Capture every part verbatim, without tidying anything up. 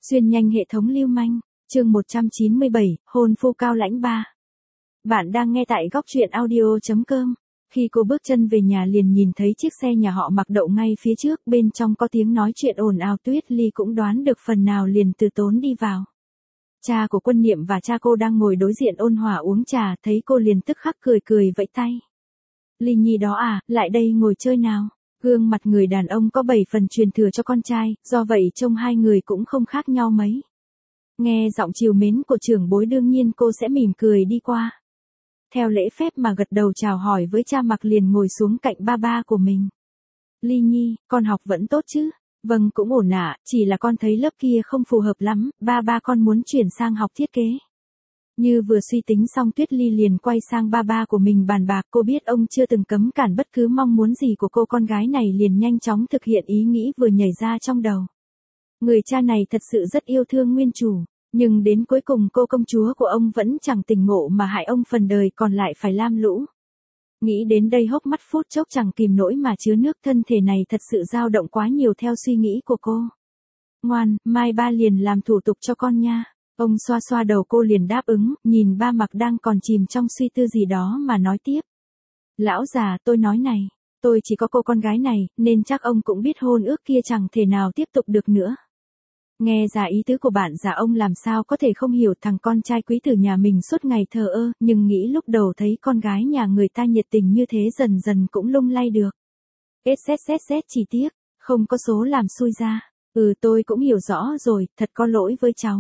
Xuyên nhanh hệ thống lưu manh, chương một trăm chín mươi bảy, hôn phu cao lãnh ba. Bạn đang nghe tại góc truyện audio chấm com. Khi cô bước chân về nhà liền nhìn thấy chiếc xe nhà họ Mặc đậu ngay phía trước, bên trong có tiếng nói chuyện ồn ào. Tuyết Ly cũng đoán được phần nào liền từ tốn đi vào. Cha của Quân Niệm và cha cô đang ngồi đối diện ôn hòa uống trà, thấy cô liền tức khắc cười cười vẫy tay. Ly Nhi đó à, lại đây ngồi chơi nào. Gương mặt người đàn ông có bảy phần truyền thừa cho con trai, do vậy trông hai người cũng không khác nhau mấy. Nghe giọng trìu mến của trưởng bối đương nhiên cô sẽ mỉm cười đi qua. Theo lễ phép mà gật đầu chào hỏi với cha Mặc liền ngồi xuống cạnh ba ba của mình. Ly Nhi, con học vẫn tốt chứ? Vâng cũng ổn ạ, chỉ là con thấy lớp kia không phù hợp lắm, ba ba con muốn chuyển sang học thiết kế. Như vừa suy tính xong Tuyết Ly liền quay sang ba ba của mình bàn bạc, cô biết ông chưa từng cấm cản bất cứ mong muốn gì của cô, con gái này liền nhanh chóng thực hiện ý nghĩ vừa nhảy ra trong đầu. Người cha này thật sự rất yêu thương nguyên chủ, nhưng đến cuối cùng cô công chúa của ông vẫn chẳng tỉnh ngộ mà hại ông phần đời còn lại phải lam lũ. Nghĩ đến đây hốc mắt phút chốc chẳng kìm nổi mà chứa nước, thân thể này thật sự dao động quá nhiều theo suy nghĩ của cô. Ngoan, mai ba liền làm thủ tục cho con nha. Ông xoa xoa đầu cô liền đáp ứng, nhìn ba Mặc đang còn chìm trong suy tư gì đó mà nói tiếp. Lão già, tôi nói này, tôi chỉ có cô con gái này, nên chắc ông cũng biết hôn ước kia chẳng thể nào tiếp tục được nữa. Nghe ra ý tứ của bạn già, ông làm sao có thể không hiểu thằng con trai quý tử nhà mình suốt ngày thờ ơ, nhưng nghĩ lúc đầu thấy con gái nhà người ta nhiệt tình như thế dần dần cũng lung lay được. Xxxx chỉ tiếc, không có số làm xui ra. Ừ tôi cũng hiểu rõ rồi, thật có lỗi với cháu.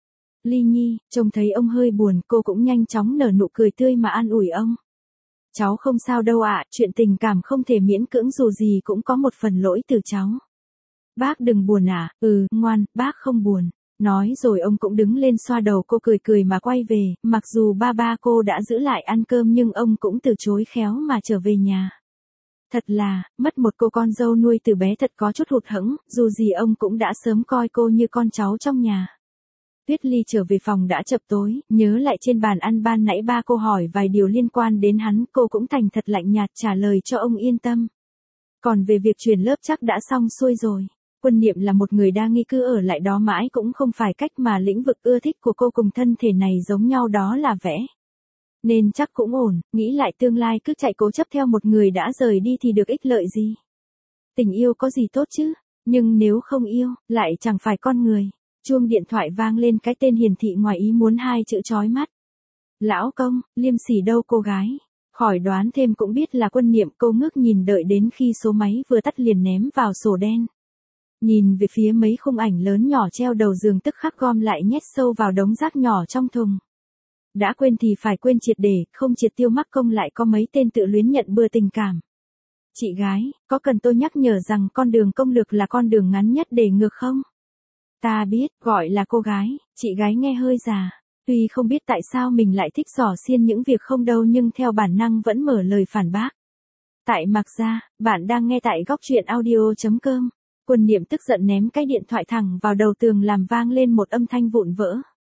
Ly Nhi, trông thấy ông hơi buồn, cô cũng nhanh chóng nở nụ cười tươi mà an ủi ông. Cháu không sao đâu ạ, chuyện tình cảm không thể miễn cưỡng, dù gì cũng có một phần lỗi từ cháu. Bác đừng buồn à, ừ, ngoan, bác không buồn. Nói rồi ông cũng đứng lên xoa đầu cô, cười cười mà quay về, mặc dù ba ba cô đã giữ lại ăn cơm nhưng ông cũng từ chối khéo mà trở về nhà. Thật là, mất một cô con dâu nuôi từ bé thật có chút hụt hẫng, dù gì ông cũng đã sớm coi cô như con cháu trong nhà. Tuyết Ly trở về phòng đã chập tối, nhớ lại trên bàn ăn ban nãy ba cô hỏi vài điều liên quan đến hắn, cô cũng thành thật lạnh nhạt trả lời cho ông yên tâm. Còn về việc chuyển lớp chắc đã xong xuôi rồi. Quân Niệm là một người đa nghi, cứ ở lại đó mãi cũng không phải cách, mà lĩnh vực ưa thích của cô cùng thân thể này giống nhau, đó là vẽ. Nên chắc cũng ổn, nghĩ lại tương lai cứ chạy cố chấp theo một người đã rời đi thì được ích lợi gì. Tình yêu có gì tốt chứ, nhưng nếu không yêu, lại chẳng phải con người. Chuông điện thoại vang lên, cái tên hiển thị ngoài ý muốn hai chữ chói mắt. Lão công, liêm sỉ đâu cô gái. Khỏi đoán thêm cũng biết là Quân Niệm, cô ngước nhìn đợi đến khi số máy vừa tắt liền ném vào sổ đen. Nhìn về phía mấy khung ảnh lớn nhỏ treo đầu giường tức khắc gom lại nhét sâu vào đống rác nhỏ trong thùng. Đã quên thì phải quên triệt để, không triệt tiêu mắc công lại có mấy tên tự luyến nhận bừa tình cảm. Chị gái, có cần tôi nhắc nhở rằng con đường công lược là con đường ngắn nhất để ngược không? Ta biết, gọi là cô gái, chị gái nghe hơi già. Tuy không biết tại sao mình lại thích xỏ xiên những việc không đâu, nhưng theo bản năng vẫn mở lời phản bác. Tại Mặc gia, bạn đang nghe tại góc truyện audio chấm com. Quân Niệm tức giận ném cái điện thoại thẳng vào đầu tường làm vang lên một âm thanh vụn vỡ.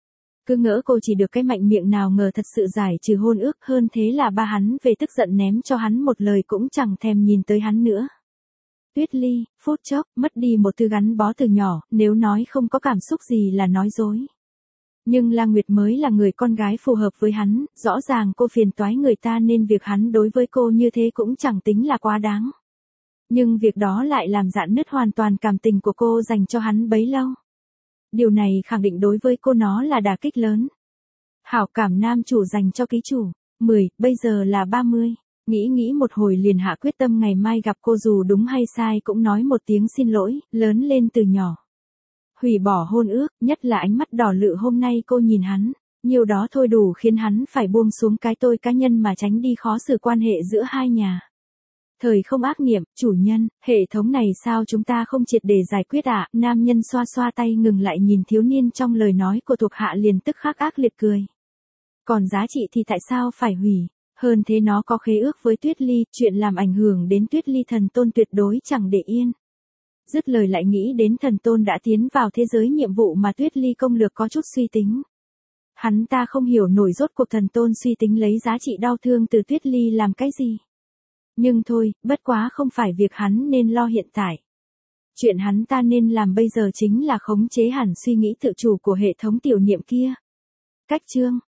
Cứ ngỡ cô chỉ được cái mạnh miệng, nào ngờ thật sự giải trừ hôn ước, hơn thế là ba hắn về tức giận ném cho hắn một lời cũng chẳng thèm nhìn tới hắn nữa. Tuyết Ly, phút chốc, mất đi một thứ gắn bó từ nhỏ, nếu nói không có cảm xúc gì là nói dối. Nhưng La Nguyệt mới là người con gái phù hợp với hắn, rõ ràng cô phiền toái người ta nên việc hắn đối với cô như thế cũng chẳng tính là quá đáng. Nhưng việc đó lại làm rạn nứt hoàn toàn cảm tình của cô dành cho hắn bấy lâu. Điều này khẳng định đối với cô nó là đả kích lớn. Hảo cảm nam chủ dành cho ký chủ, mười, bây giờ là ba mươi. Nghĩ nghĩ một hồi liền hạ quyết tâm ngày mai gặp cô, dù đúng hay sai cũng nói một tiếng xin lỗi, lớn lên từ nhỏ. Hủy bỏ hôn ước, nhất là ánh mắt đỏ lự hôm nay cô nhìn hắn, nhiều đó thôi đủ khiến hắn phải buông xuống cái tôi cá nhân mà tránh đi khó xử quan hệ giữa hai nhà. Thời không ác niệm, chủ nhân, hệ thống này sao chúng ta không triệt để giải quyết ạ? À? Nam nhân xoa xoa tay ngừng lại nhìn thiếu niên trong lời nói của thuộc hạ liền tức khắc ác liệt cười. Còn giá trị thì tại sao phải hủy? Hơn thế nó có khế ước với Tuyết Ly, chuyện làm ảnh hưởng đến Tuyết Ly thần tôn tuyệt đối chẳng để yên. Dứt lời lại nghĩ đến thần tôn đã tiến vào thế giới nhiệm vụ mà Tuyết Ly công lược, có chút suy tính. Hắn ta không hiểu nổi rốt cuộc thần tôn suy tính lấy giá trị đau thương từ Tuyết Ly làm cái gì. Nhưng thôi, bất quá không phải việc hắn nên lo hiện tại. Chuyện hắn ta nên làm bây giờ chính là khống chế hẳn suy nghĩ tự chủ của hệ thống tiểu niệm kia. Cách chương